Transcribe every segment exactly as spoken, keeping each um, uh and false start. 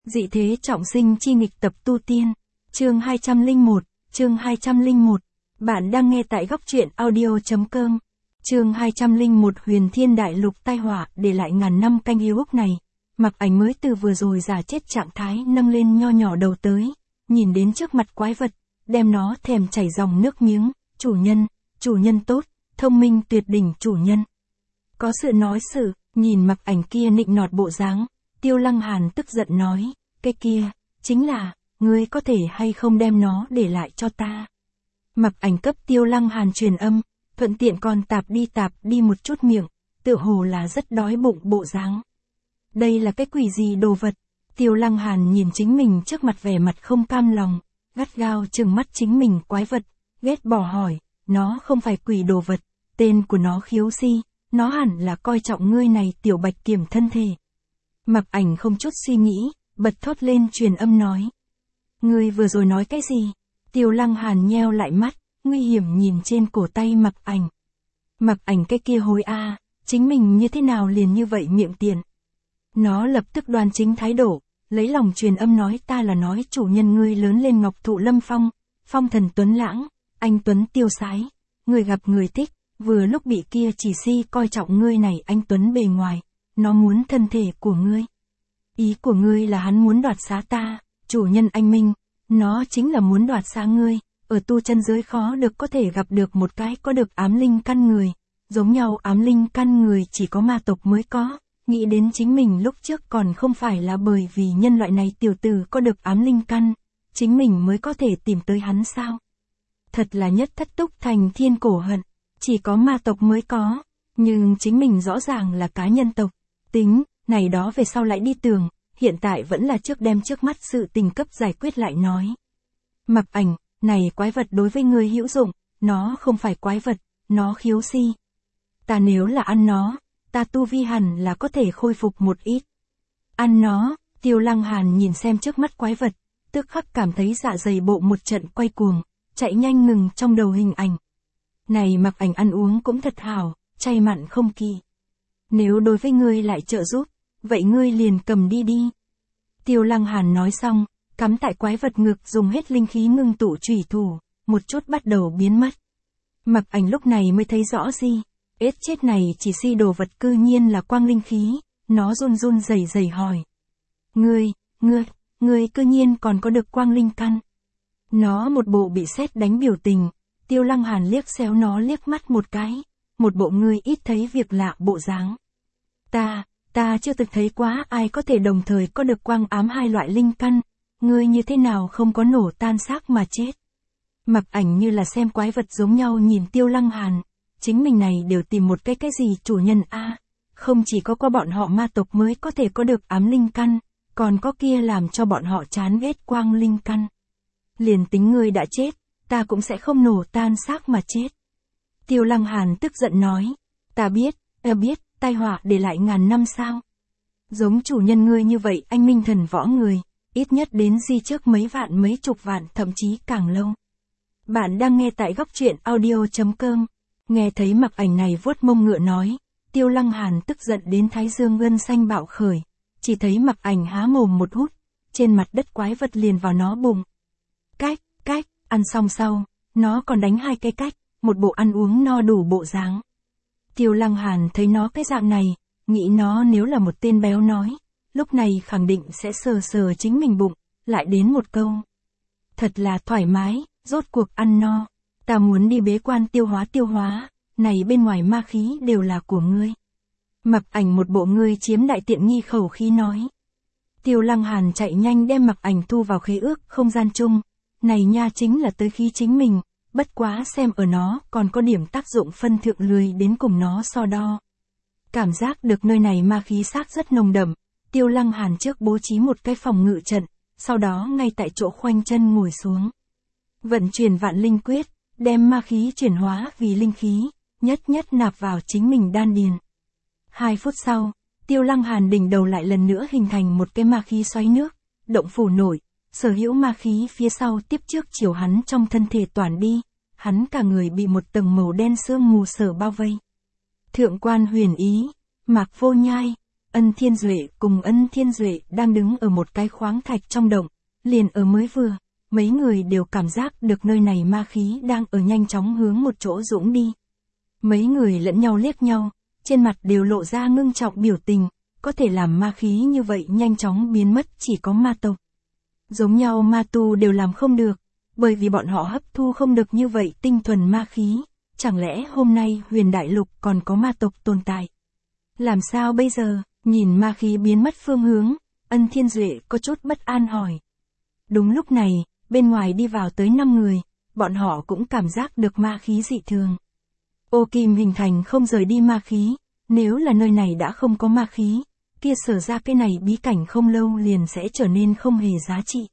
Dị thế trọng sinh chi nghịch tập tu tiên. Chương hai trăm lẻ một, chương hai trăm lẻ một. Bạn đang nghe tại góc truyện audio.com. Chương hai trăm lẻ một Huyền Thiên Đại Lục tai họa để lại ngàn năm canh yêu úc này. Mặc Ảnh mới từ vừa rồi giả chết trạng thái nâng lên nho nhỏ đầu tới, nhìn đến trước mặt quái vật, đem nó thèm chảy dòng nước miếng, chủ nhân, chủ nhân tốt, thông minh tuyệt đỉnh chủ nhân. Có sự nói sự, nhìn Mặc Ảnh kia nịnh nọt bộ dáng, Tiêu Lăng Hàn tức giận nói, cái kia, chính là, ngươi có thể hay không đem nó để lại cho ta. Mặc Ảnh cấp Tiêu Lăng Hàn truyền âm, thuận tiện còn tạp đi tạp đi một chút miệng, tựa hồ là rất đói bụng bộ dáng. Đây là cái quỷ gì đồ vật? Tiêu Lăng Hàn nhìn chính mình trước mặt vẻ mặt không cam lòng, gắt gao trừng mắt chính mình quái vật, ghét bỏ hỏi, nó không phải quỷ đồ vật, tên của nó Khiếu Si, nó hẳn là coi trọng ngươi này tiểu bạch kiểm thân thể. Mặc Ảnh không chút suy nghĩ, bật thốt lên truyền âm nói. Ngươi vừa rồi nói cái gì? Tiêu Lăng Hàn nheo lại mắt, nguy hiểm nhìn trên cổ tay Mặc Ảnh. Mặc Ảnh cái kia hối a, à, chính mình như thế nào liền như vậy miệng tiện. Nó lập tức đoan chính thái độ, lấy lòng truyền âm nói ta là nói chủ nhân ngươi lớn lên ngọc thụ lâm phong, phong thần tuấn lãng, anh tuấn tiêu sái, người gặp người thích, vừa lúc bị kia chỉ si coi trọng ngươi này anh tuấn bề ngoài, nó muốn thân thể của ngươi. Ý của ngươi là hắn muốn đoạt xá ta, chủ nhân anh minh, nó chính là muốn đoạt xá ngươi, ở tu chân giới khó được có thể gặp được một cái có được ám linh căn người, giống nhau ám linh căn người chỉ có ma tộc mới có. Nghĩ đến chính mình lúc trước còn không phải là bởi vì nhân loại này tiểu tử có được ám linh căn, chính mình mới có thể tìm tới hắn sao. Thật là nhất thất túc thành thiên cổ hận, chỉ có ma tộc mới có, nhưng chính mình rõ ràng là cá nhân tộc. Tính, này đó về sau lại đi tường, hiện tại vẫn là trước đem trước mắt sự tình cấp giải quyết lại nói. Mặc Ảnh, này quái vật đối với ngươi hữu dụng, nó không phải quái vật, nó khiếu si. Ta nếu là ăn nó, ta tu vi hẳn là có thể khôi phục một ít. Ăn nó, Tiêu Lăng Hàn nhìn xem trước mắt quái vật, tức khắc cảm thấy dạ dày bộ một trận quay cuồng, chạy nhanh ngừng trong đầu hình ảnh. Này Mặc Ảnh ăn uống cũng thật hảo, chay mặn không kỳ. Nếu đối với ngươi lại trợ giúp, vậy ngươi liền cầm đi đi. Tiêu Lăng Hàn nói xong, cắm tại quái vật ngực dùng hết linh khí ngưng tụ chủy thủ, một chút bắt đầu biến mất. Mặc Ảnh lúc này mới thấy rõ gì. Ết chết này chỉ si đồ vật cư nhiên là quang linh khí, nó run run rẩy rẩy hỏi. Ngươi, ngươi, ngươi cư nhiên còn có được quang linh căn. Nó một bộ bị sét đánh biểu tình, Tiêu Lăng Hàn liếc xéo nó liếc mắt một cái, một bộ ngươi ít thấy việc lạ bộ dáng. Ta, ta chưa từng thấy quá ai có thể đồng thời có được quang ám hai loại linh căn, ngươi như thế nào không có nổ tan xác mà chết. Mặc Ảnh như là xem quái vật giống nhau nhìn Tiêu Lăng Hàn. Chính mình này đều tìm một cái cái gì chủ nhân a, à, không chỉ có qua bọn họ ma tộc mới có thể có được ám linh căn, còn có kia làm cho bọn họ chán ghét quang linh căn. Liền tính ngươi đã chết, ta cũng sẽ không nổ tan xác mà chết. Tiêu Lăng Hàn tức giận nói, ta biết, ta biết, tai họa để lại ngàn năm sao. Giống chủ nhân ngươi như vậy anh minh thần võ người, ít nhất đến di trước mấy vạn mấy chục vạn thậm chí càng lâu. Bạn đang nghe tại góc truyện audio.com. Nghe thấy Mặc Ảnh này vuốt mông ngựa nói, Tiêu Lăng Hàn tức giận đến thái dương gân xanh bạo khởi, chỉ thấy Mặc Ảnh há mồm một hút, trên mặt đất quái vật liền vào nó bụng. Cách, cách, ăn xong sau, nó còn đánh hai cái cách, một bộ ăn uống no đủ bộ dáng. Tiêu Lăng Hàn thấy nó cái dạng này, nghĩ nó nếu là một tên béo nói, lúc này khẳng định sẽ sờ sờ chính mình bụng, lại đến một câu. Thật là thoải mái, rốt cuộc ăn no. Ta muốn đi bế quan tiêu hóa tiêu hóa, này bên ngoài ma khí đều là của ngươi. Mặc Ảnh một bộ ngươi chiếm đại tiện nghi khẩu khí nói. Tiêu Lăng Hàn chạy nhanh đem Mặc Ảnh thu vào khế ước không gian chung, này nha chính là tới khí chính mình, bất quá xem ở nó còn có điểm tác dụng phân thượng lười đến cùng nó so đo. Cảm giác được nơi này ma khí xác rất nồng đậm, Tiêu Lăng Hàn trước bố trí một cái phòng ngự trận, sau đó ngay tại chỗ khoanh chân ngồi xuống. Vận chuyển vạn linh quyết. Đem ma khí chuyển hóa vì linh khí, nhất nhất nạp vào chính mình đan điền. Hai phút sau, Tiêu Lăng Hàn đỉnh đầu lại lần nữa hình thành một cái ma khí xoáy nước, động phủ nổi, sở hữu ma khí phía sau tiếp trước chiều hắn trong thân thể toàn đi, hắn cả người bị một tầng màu đen sương mù sở bao vây. Thượng quan Huyền Ý, Mạc Vô Nhai, Ân Thiên Duệ cùng Ân Thiên Duệ đang đứng ở một cái khoáng thạch trong động, liền ở mới vừa, mấy người đều cảm giác được nơi này ma khí đang ở nhanh chóng hướng một chỗ dũng đi. Mấy người lẫn nhau liếc nhau, trên mặt đều lộ ra ngưng trọng biểu tình, có thể làm ma khí như vậy nhanh chóng biến mất chỉ có ma tộc. Giống nhau ma tu đều làm không được, bởi vì bọn họ hấp thu không được như vậy tinh thuần ma khí, chẳng lẽ hôm nay huyền đại lục còn có ma tộc tồn tại? Làm sao bây giờ, nhìn ma khí biến mất phương hướng, Ân Thiên Duệ có chút bất an hỏi. Đúng lúc này, bên ngoài đi vào tới năm người, bọn họ cũng cảm giác được ma khí dị thường. Ô kim hình thành không rời đi ma khí, nếu là nơi này đã không có ma khí, kia sở ra cái này bí cảnh không lâu liền sẽ trở nên không hề giá trị.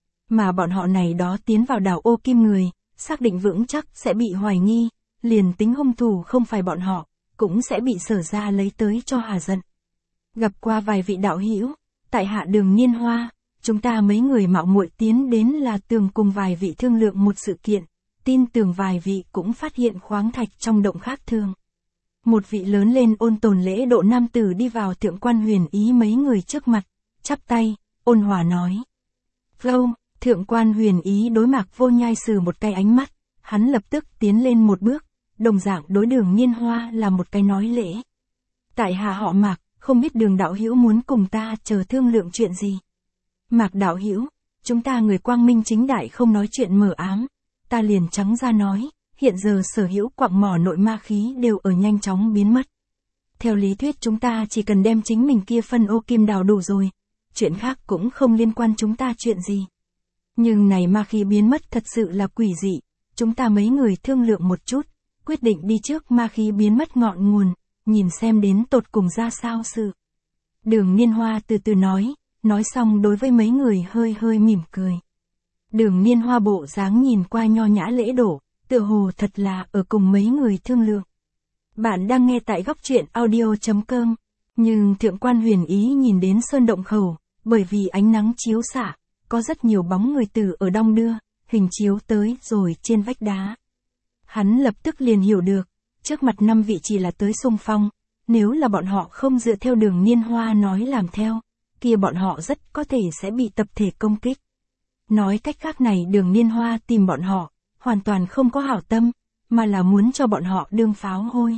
Mà bọn họ này đó tiến vào đảo ô kim người, xác định vững chắc sẽ bị hoài nghi, liền tính hung thủ không phải bọn họ, cũng sẽ bị sở ra lấy tới cho hà giận. Gặp qua vài vị đạo hữu, tại hạ Đường Niên Hoa, chúng ta mấy người mạo muội tiến đến là tường cùng vài vị thương lượng một sự kiện, tin tưởng vài vị cũng phát hiện khoáng thạch trong động khác thường. Một vị lớn lên ôn tồn lễ độ nam tử đi vào Thượng Quan Huyền Ý mấy người trước mặt, chắp tay, ôn hòa nói. Gâu, Thượng Quan Huyền Ý đối Mạc Vô Nhai sử một cái ánh mắt, hắn lập tức tiến lên một bước, đồng dạng đối Đường Niên Hoa là một cái nói lễ. Tại hạ họ Mạc, không biết Đường đạo hữu muốn cùng ta chờ thương lượng chuyện gì. Mạc đạo hữu, chúng ta người quang minh chính đại không nói chuyện mờ ám, ta liền trắng ra nói, hiện giờ sở hữu quặng mỏ nội ma khí đều ở nhanh chóng biến mất. Theo lý thuyết chúng ta chỉ cần đem chính mình kia phân ô kim đào đủ rồi, chuyện khác cũng không liên quan chúng ta chuyện gì. Nhưng này ma khí biến mất thật sự là quỷ dị, chúng ta mấy người thương lượng một chút, quyết định đi trước ma khí biến mất ngọn nguồn, nhìn xem đến tột cùng ra sao sự. Đường Niên Hoa từ từ nói, nói xong đối với mấy người hơi hơi mỉm cười. Đường Niên Hoa bộ dáng nhìn qua nho nhã lễ độ, tựa hồ thật là ở cùng mấy người thương lượng. Bạn đang nghe tại góc truyện audio chấm com, nhưng Thượng Quan Huyền Ý nhìn đến sơn động khẩu, bởi vì ánh nắng chiếu xạ, có rất nhiều bóng người từ ở đong đưa, hình chiếu tới rồi trên vách đá. Hắn lập tức liền hiểu được, trước mặt năm vị chỉ là tới xung phong, nếu là bọn họ không dựa theo Đường Niên Hoa nói làm theo, kia bọn họ rất có thể sẽ bị tập thể công kích. Nói cách khác này Đường Niên Hoa tìm bọn họ, hoàn toàn không có hảo tâm, mà là muốn cho bọn họ đương pháo hôi.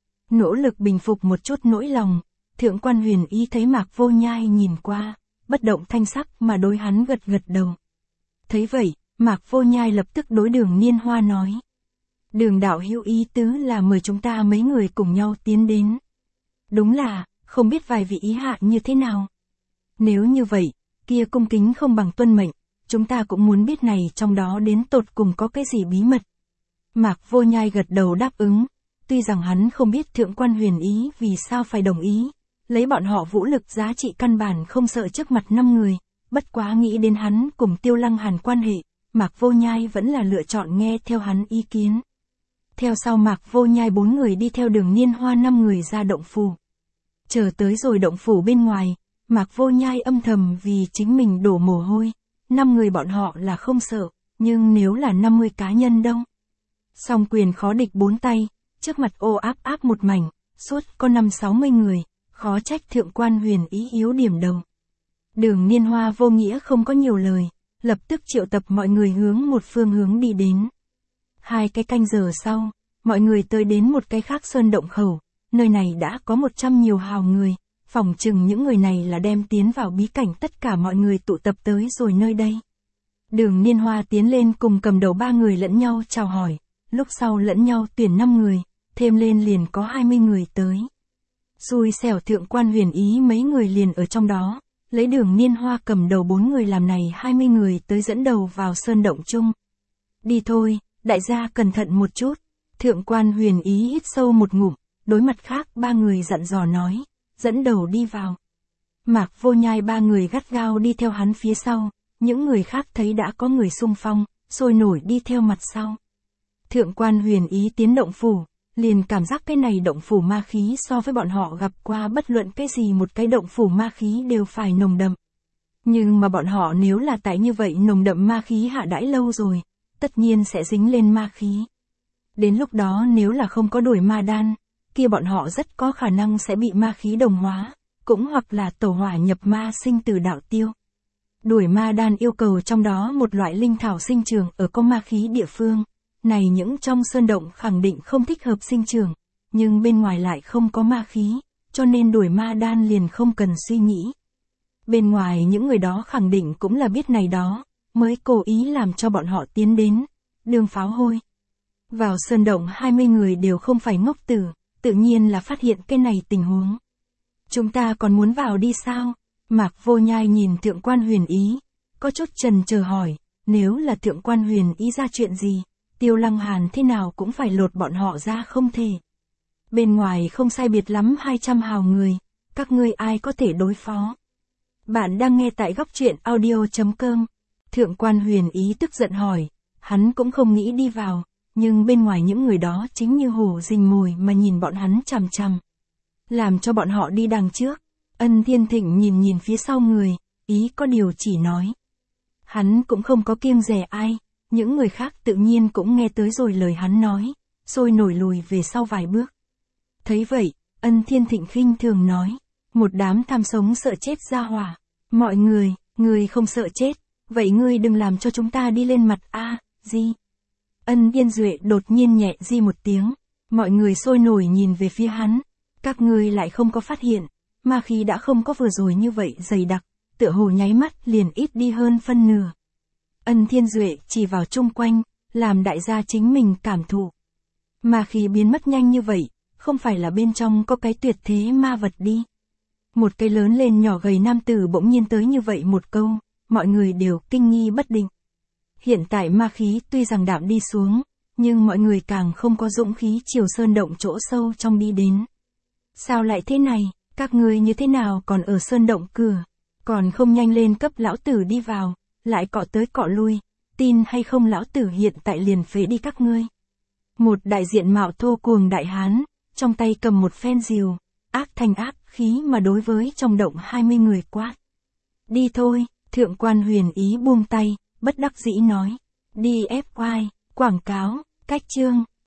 Nỗ lực bình phục một chút nỗi lòng, Thượng Quan Huyền Ý thấy Mạc Vô Nhai nhìn qua, bất động thanh sắc mà đối hắn gật gật đầu. Thấy vậy, Mạc Vô Nhai lập tức đối Đường Niên Hoa nói. Đường đạo hữu ý tứ là mời chúng ta mấy người cùng nhau tiến đến. Đúng là, không biết vài vị ý hạ như thế nào. Nếu như vậy, kia cung kính không bằng tuân mệnh, chúng ta cũng muốn biết này trong đó đến tột cùng có cái gì bí mật. Mạc Vô Nhai gật đầu đáp ứng, tuy rằng hắn không biết Thượng Quan Huyền Ý vì sao phải đồng ý, lấy bọn họ vũ lực giá trị căn bản không sợ trước mặt năm người, bất quá nghĩ đến hắn cùng Tiêu Lăng Hàn quan hệ, Mạc Vô Nhai vẫn là lựa chọn nghe theo hắn ý kiến. Theo sau Mạc Vô Nhai bốn người đi theo Đường Niên Hoa năm người ra động phủ. Chờ tới rồi động phủ bên ngoài, Mạc Vô Nhai âm thầm vì chính mình đổ mồ hôi, năm người bọn họ là không sợ, nhưng nếu là năm mươi cá nhân đâu. Song quyền khó địch bốn tay, trước mặt ô áp áp một mảnh, suốt có năm sáu mươi người, khó trách Thượng Quan Huyền Ý yếu điểm đầu. Đường Niên Hoa vô nghĩa không có nhiều lời, lập tức triệu tập mọi người hướng một phương hướng đi đến. Hai cái canh giờ sau, mọi người tới đến một cái khác sơn động khẩu, nơi này đã có một trăm nhiều hào người, phỏng chừng những người này là đem tiến vào bí cảnh tất cả mọi người tụ tập tới rồi nơi đây. Đường Niên Hoa tiến lên cùng cầm đầu ba người lẫn nhau chào hỏi, lúc sau lẫn nhau tuyển năm người, thêm lên liền có hai mươi người tới. Xui xẻo Thượng Quan Huyền Ý mấy người liền ở trong đó, lấy Đường Niên Hoa cầm đầu bốn người làm này hai mươi người tới dẫn đầu vào sơn động chung. Đi thôi, đại gia cẩn thận một chút. Thượng Quan Huyền Ý hít sâu một ngụm, đối mặt khác ba người dặn dò nói, dẫn đầu đi vào. Mạc Vô Nhai ba người gắt gao đi theo hắn phía sau, những người khác thấy đã có người xung phong, sôi nổi đi theo mặt sau. Thượng Quan Huyền Ý tiến động phủ, liền cảm giác cái này động phủ ma khí so với bọn họ gặp qua bất luận cái gì một cái động phủ ma khí đều phải nồng đậm. Nhưng mà bọn họ nếu là tại như vậy nồng đậm ma khí hạ đãi lâu rồi, tất nhiên sẽ dính lên ma khí. Đến lúc đó nếu là không có đuổi ma đan, kia bọn họ rất có khả năng sẽ bị ma khí đồng hóa, cũng hoặc là tẩu hỏa nhập ma sinh tử đạo tiêu. Đuổi ma đan yêu cầu trong đó một loại linh thảo sinh trưởng ở có ma khí địa phương, này những trong sơn động khẳng định không thích hợp sinh trưởng, nhưng bên ngoài lại không có ma khí, cho nên đuổi ma đan liền không cần suy nghĩ. Bên ngoài những người đó khẳng định cũng là biết này đó, mới cố ý làm cho bọn họ tiến đến, đường pháo hôi. Vào sơn động hai mươi người đều không phải ngốc tử, tự nhiên là phát hiện cái này tình huống. Chúng ta còn muốn vào đi sao? Mạc Vô Nhai nhìn Thượng Quan Huyền Ý, có chút chần chờ hỏi, nếu là Thượng Quan Huyền Ý ra chuyện gì, Tiêu Lăng Hàn thế nào cũng phải lột bọn họ ra không thể. Bên ngoài không sai biệt lắm hai trăm hào người, các ngươi ai có thể đối phó. Bạn đang nghe tại góc truyện audio chấm com. Thượng Quan Huyền Ý tức giận hỏi, hắn cũng không nghĩ đi vào, nhưng bên ngoài những người đó chính như hổ rình mồi mà nhìn bọn hắn chằm chằm. Làm cho bọn họ đi đằng trước. Ân Thiên Thịnh nhìn nhìn phía sau người, ý có điều chỉ nói. Hắn cũng không có kiêng dè ai, những người khác tự nhiên cũng nghe tới rồi lời hắn nói, sôi nổi lùi về sau vài bước. Thấy vậy, Ân Thiên Thịnh khinh thường nói, một đám tham sống sợ chết ra hỏa. Mọi người, người không sợ chết, vậy ngươi đừng làm cho chúng ta đi lên mặt a, Di. Ân Viên Duệ đột nhiên nhẹ di một tiếng, mọi người sôi nổi nhìn về phía hắn, các ngươi lại không có phát hiện, ma khí đã không có vừa rồi như vậy dày đặc, tựa hồ nháy mắt liền ít đi hơn phân nửa. Ân Thiên Duệ chỉ vào chung quanh, làm đại gia chính mình cảm thụ. Ma khí biến mất nhanh như vậy, không phải là bên trong có cái tuyệt thế ma vật đi. Một cái lớn lên nhỏ gầy nam tử bỗng nhiên tới như vậy một câu, mọi người đều kinh nghi bất định. Hiện tại ma khí tuy rằng đạm đi xuống, nhưng mọi người càng không có dũng khí chiều sơn động chỗ sâu trong đi đến. Sao lại thế này, các ngươi như thế nào còn ở sơn động cửa, còn không nhanh lên cấp lão tử đi vào, lại cọ tới cọ lui, tin hay không lão tử hiện tại liền phế đi các ngươi. Một đại diện mạo thô cuồng đại hán, trong tay cầm một phen rìu, ác thanh ác khí mà đối với trong động hai mươi người quát. Đi thôi, Thượng Quan Huyền Ý buông tay, bất đắc dĩ nói. Đi ép oai, quảng cáo, cách chương.